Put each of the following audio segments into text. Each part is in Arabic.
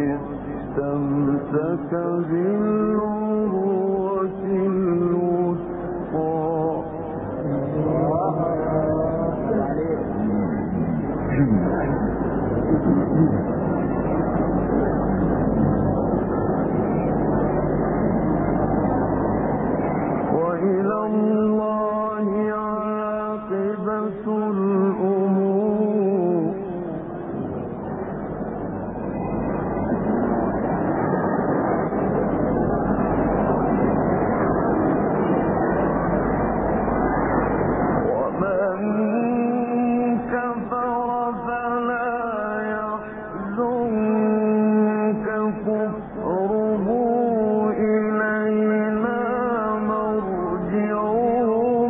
استمسك بالعروة الوثقى وإلى الله عاقبة الأمور ومن كفر فلا يحزنك كفره إلينا مرجعهم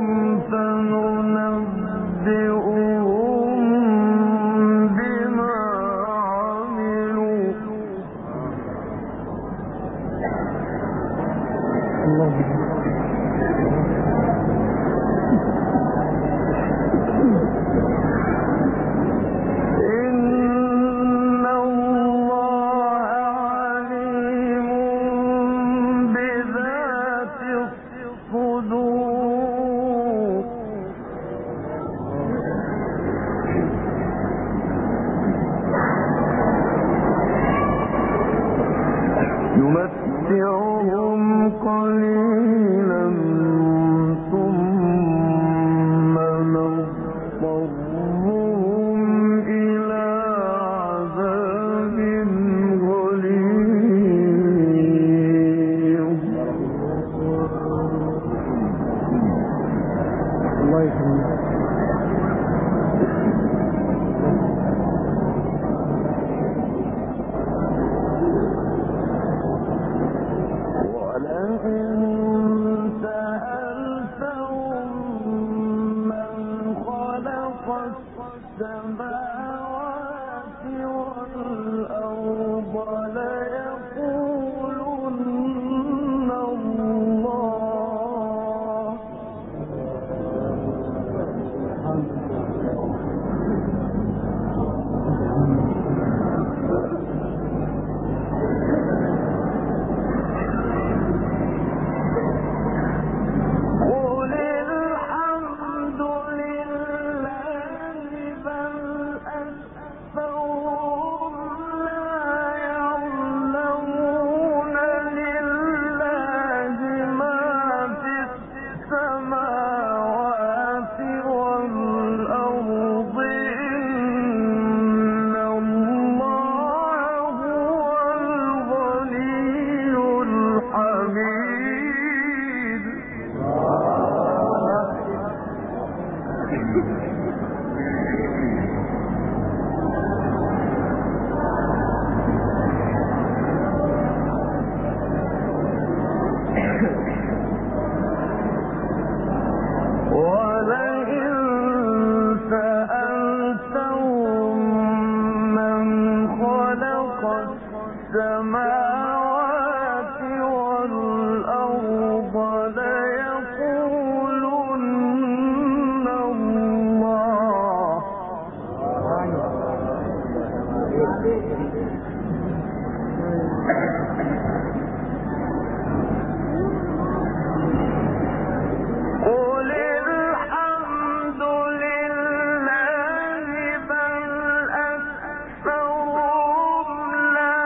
فننبئهم بما عملوا إن الله عليم بذات الصدور يمتعهم قليلا ثم نضطرهم إلى عذاب غليظ الله يسلمك ولئن سألتهم من خلق السماوات والأرض ليقولن الله قل الحمد لله بل أكثرهم لا يعلمون لله ما في السماوات والأرض إن الله هو الغني الحميد ولئن سألتهم من خلق السماوات والأرض ليقولن الله قل الحمد لله بل أكثرهم لا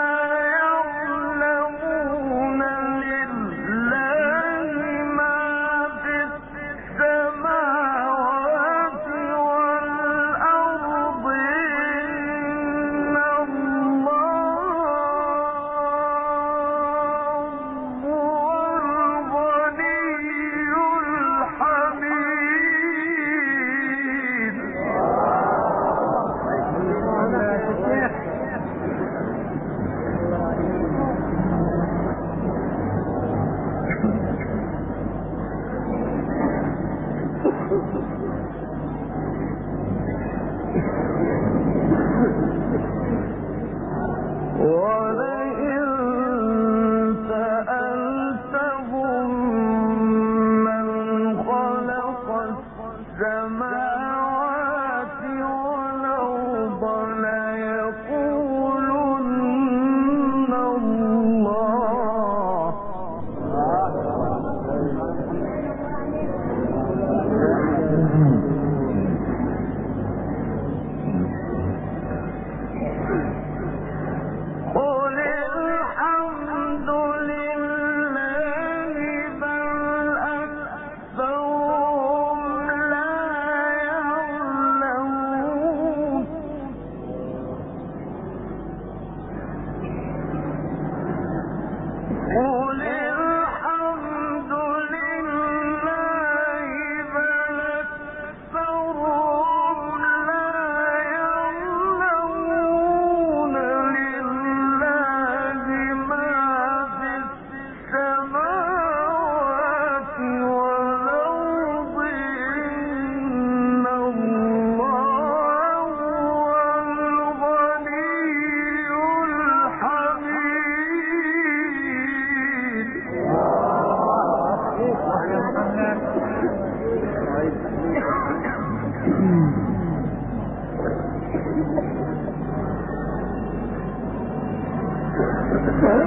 يعلمون لله ما في السماوات والأرض إن الله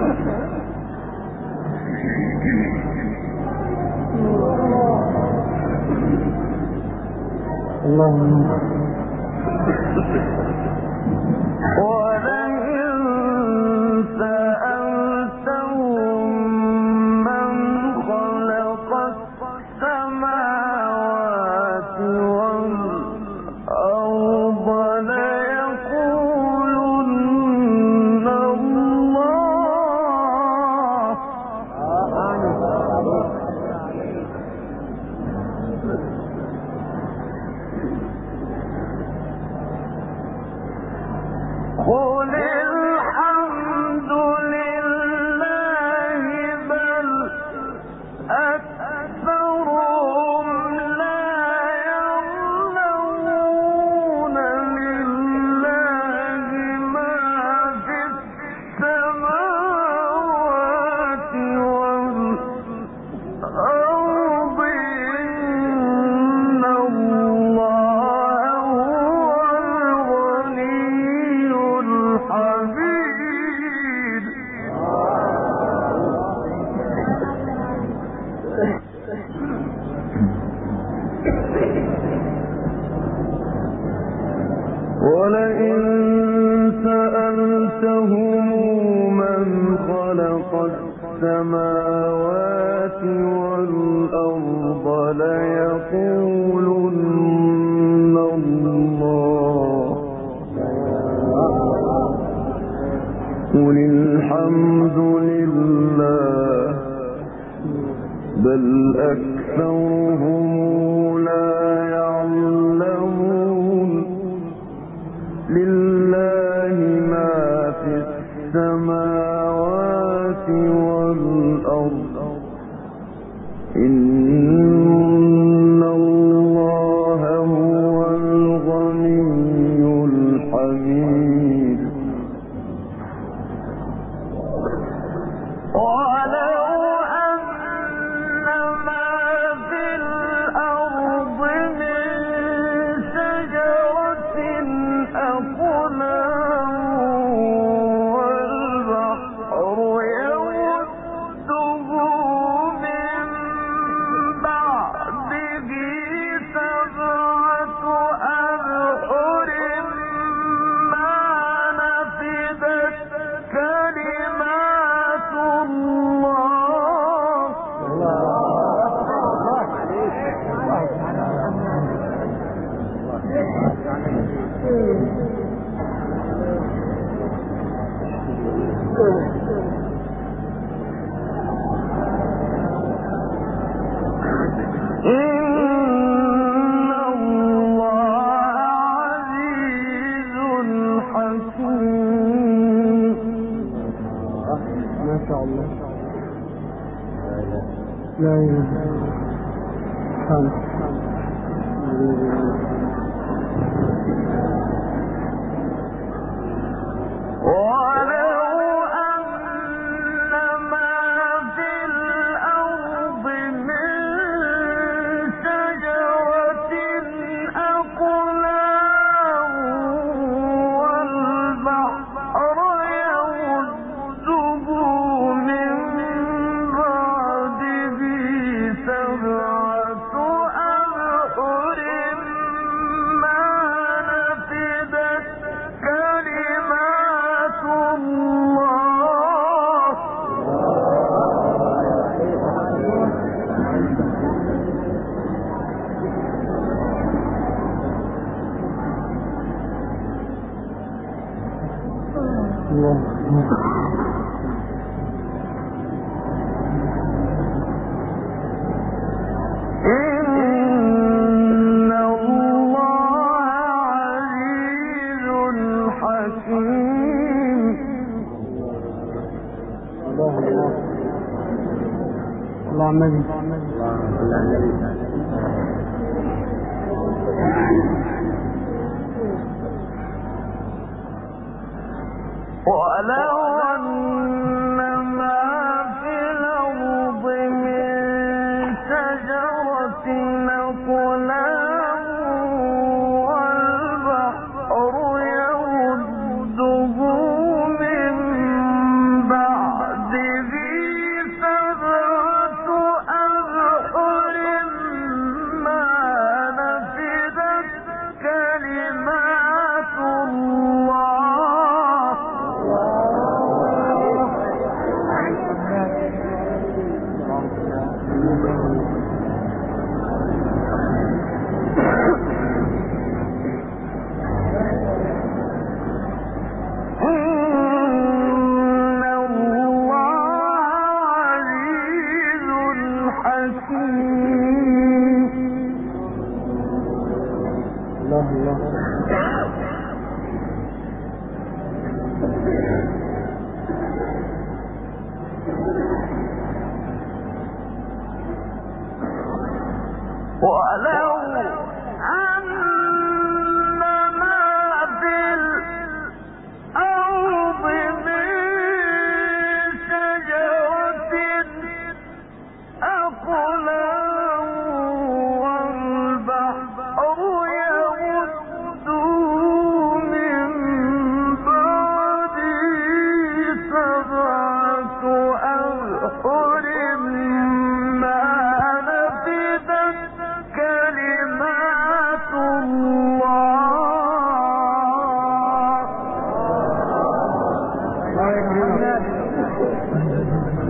ولئن سألتهم من خلق السماوات والأرض ليقولن الله قل الحمد لله بل أكثرهم لا يعلمون لله ما في السماوات والأرض إن الله هو الغني الحميد لا إله ولو أن ما في الأرض من شجرة أقلام والبحر يمده من بعد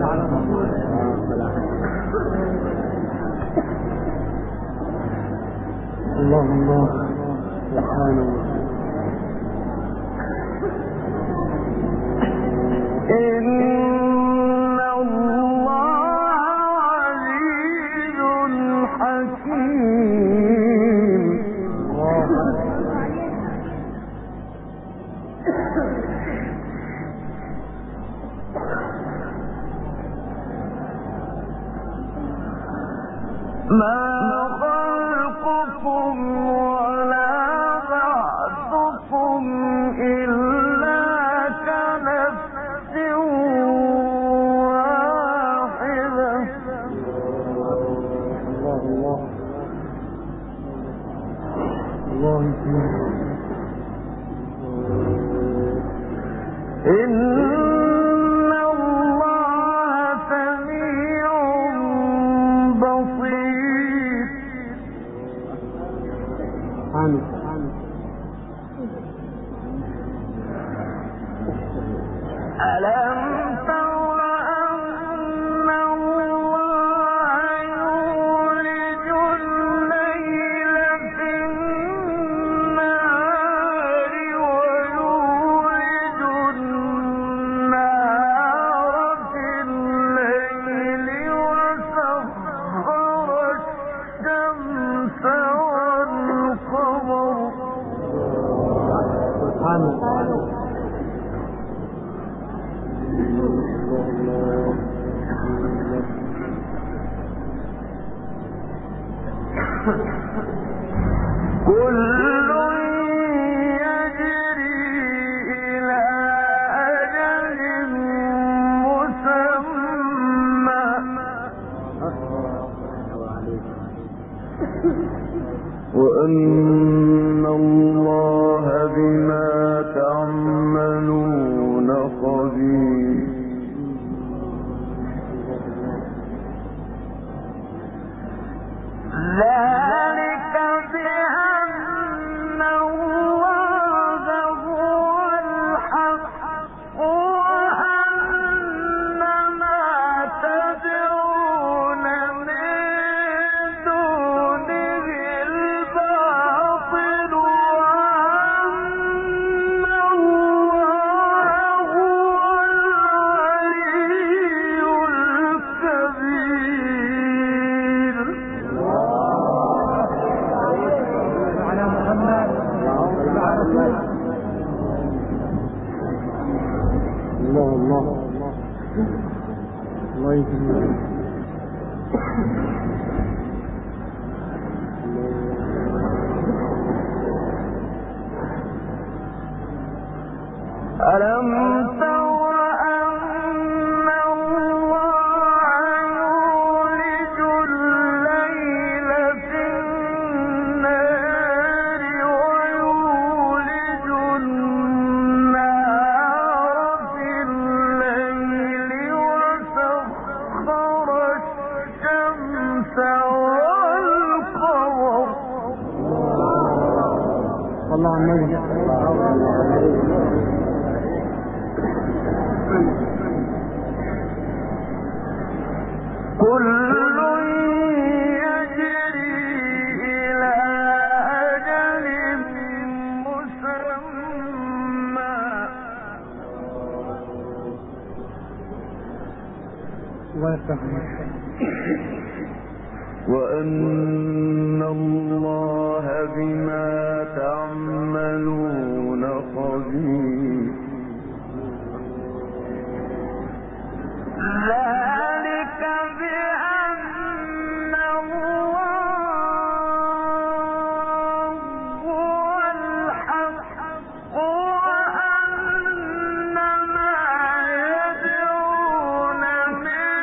الله سبحانه إن الله عزيز حكيم ما خلقكم ولا بعثكم إلا كنفس واحدة إن الله سميع بصير ألم تر أن الله يولج الليل في النهار ويولج النهار في الليل وسخر الشمس والقمر كل يجري إلى أجل مسمى وأن الله بما تعملون خبير ذلك بأن الله هو الحق وأن ما تدعون من دونه الباطل وأن الله هو العلي الكبير الله يجزيك ألم تر أن الله يولج الليل في النهار ويولج النهار في الليل وسخر الشمس والقمر الله النبي كل يجري إلى أجل مسمى وأن الله بما تعملون خبير ذلك بأن الله هو الحق وأن ما يدعون من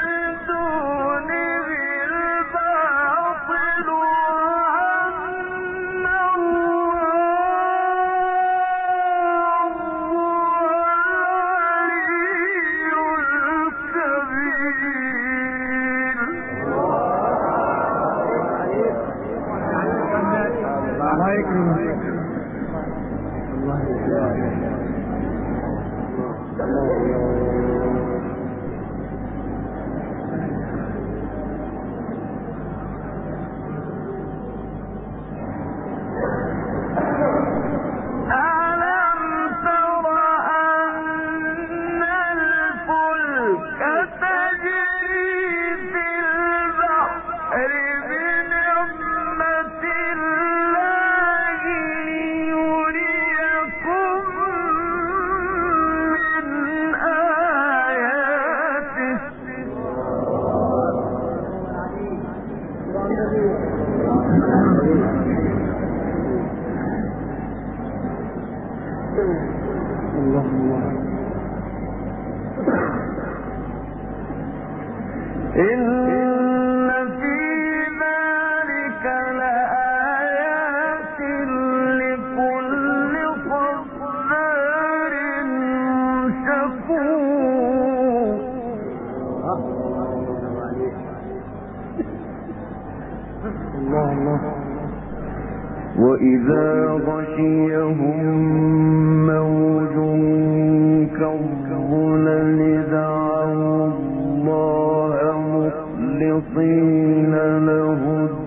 دونه الباطل وأن الله هو الله الله. إن في ذلك لآيات لكل صبار شكور. الله الله. وإذا غشيهم موج كالظلل دعوا الله مخلصين له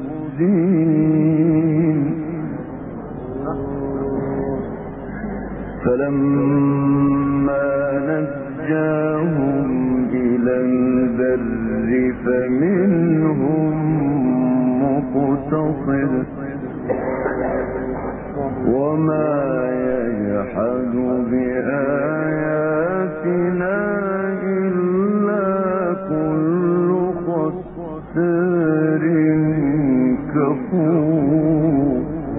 الدين فلما نجاهم إلى البر فمنهم مقتصد وما يجحد بآياتنا إلا كل ختار كفور.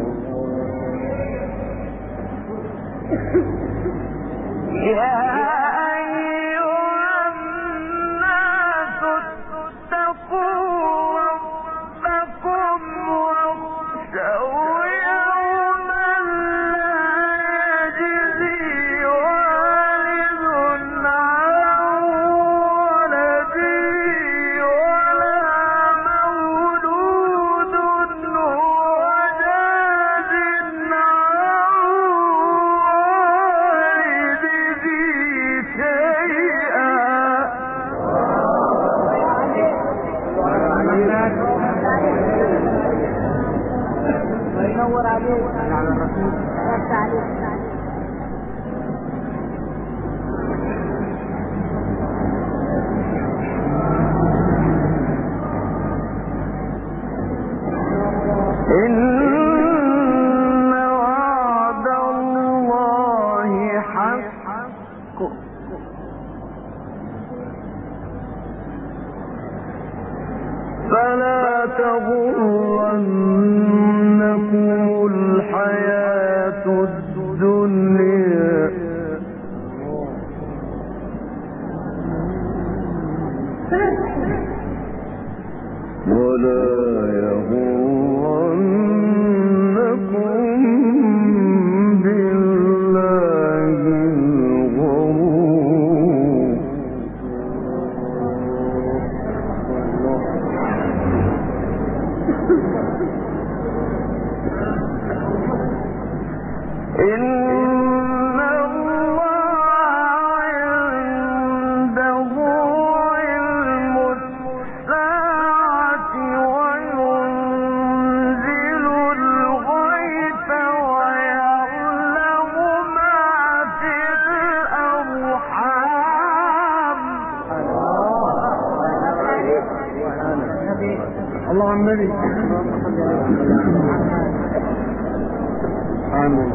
إن وعد الله حق فلا تغرنكم الحياة الدنيا ولا يغرنكم بالله الغرور. إن الله عن النبي. آمين.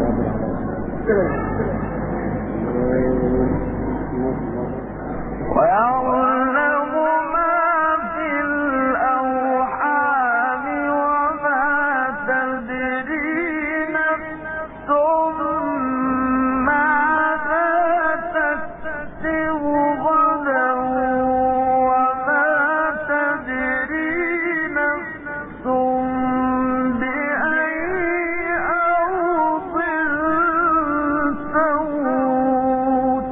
ويعلم ما في الأرحام وما تدري نفس ماذا تكسب غدا وما تدري نفس بأي أرض تموت.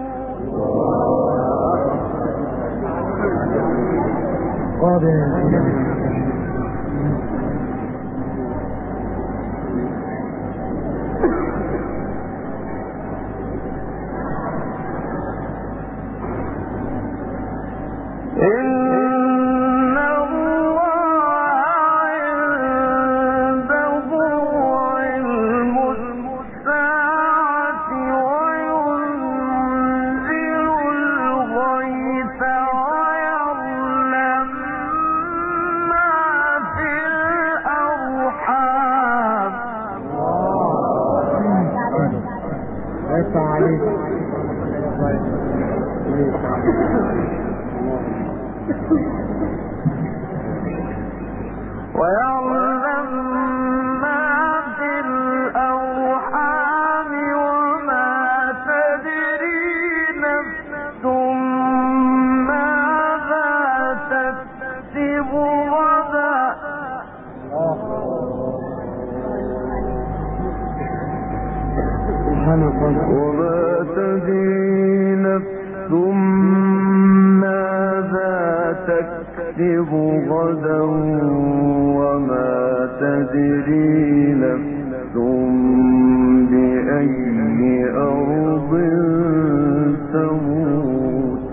إن الله عنده علم الساعة وينزل الغيث ويعلم ما في الأرحام. ليس عليك. ويعلم ما في الأرحام وما تدري وما تدري نفس ماذا تكسب غدا وما تدري نفس بأي أرض تموت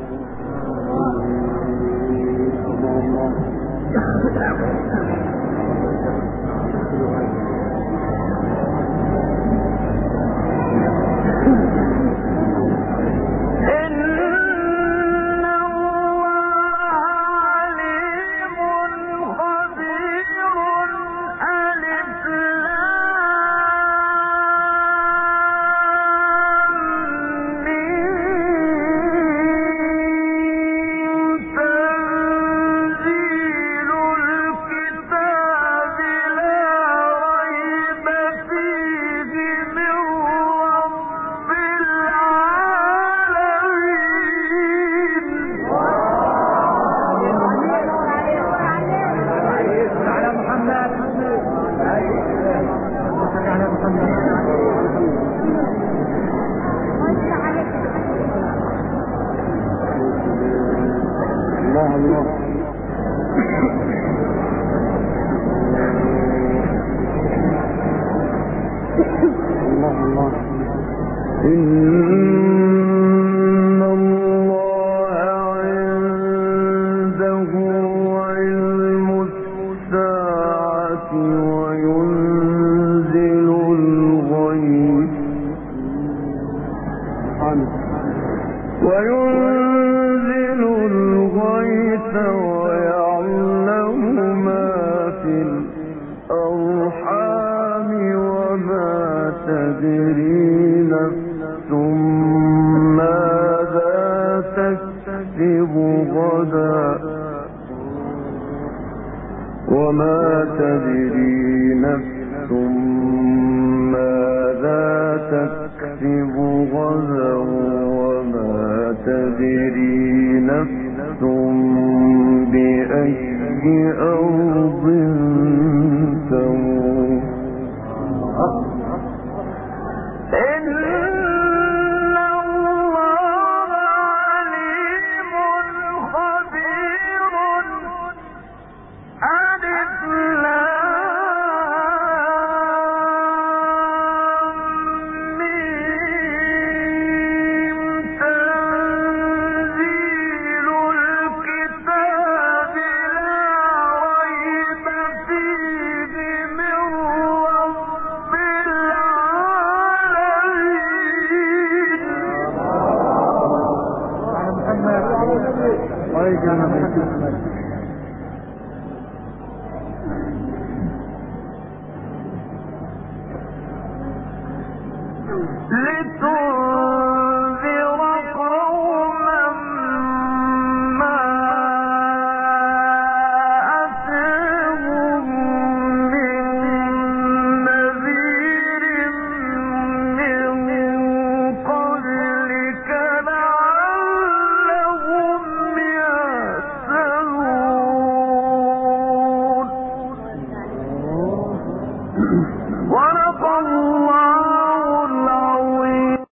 إن الله عنده علم الساعة وينزل الغيث ويعلم ما في الأرحام وما تدري نفس ماذا تكسب غدا وما تدري نفس ماذا تكسب غدا وما تدري نفس بأي أرض تموت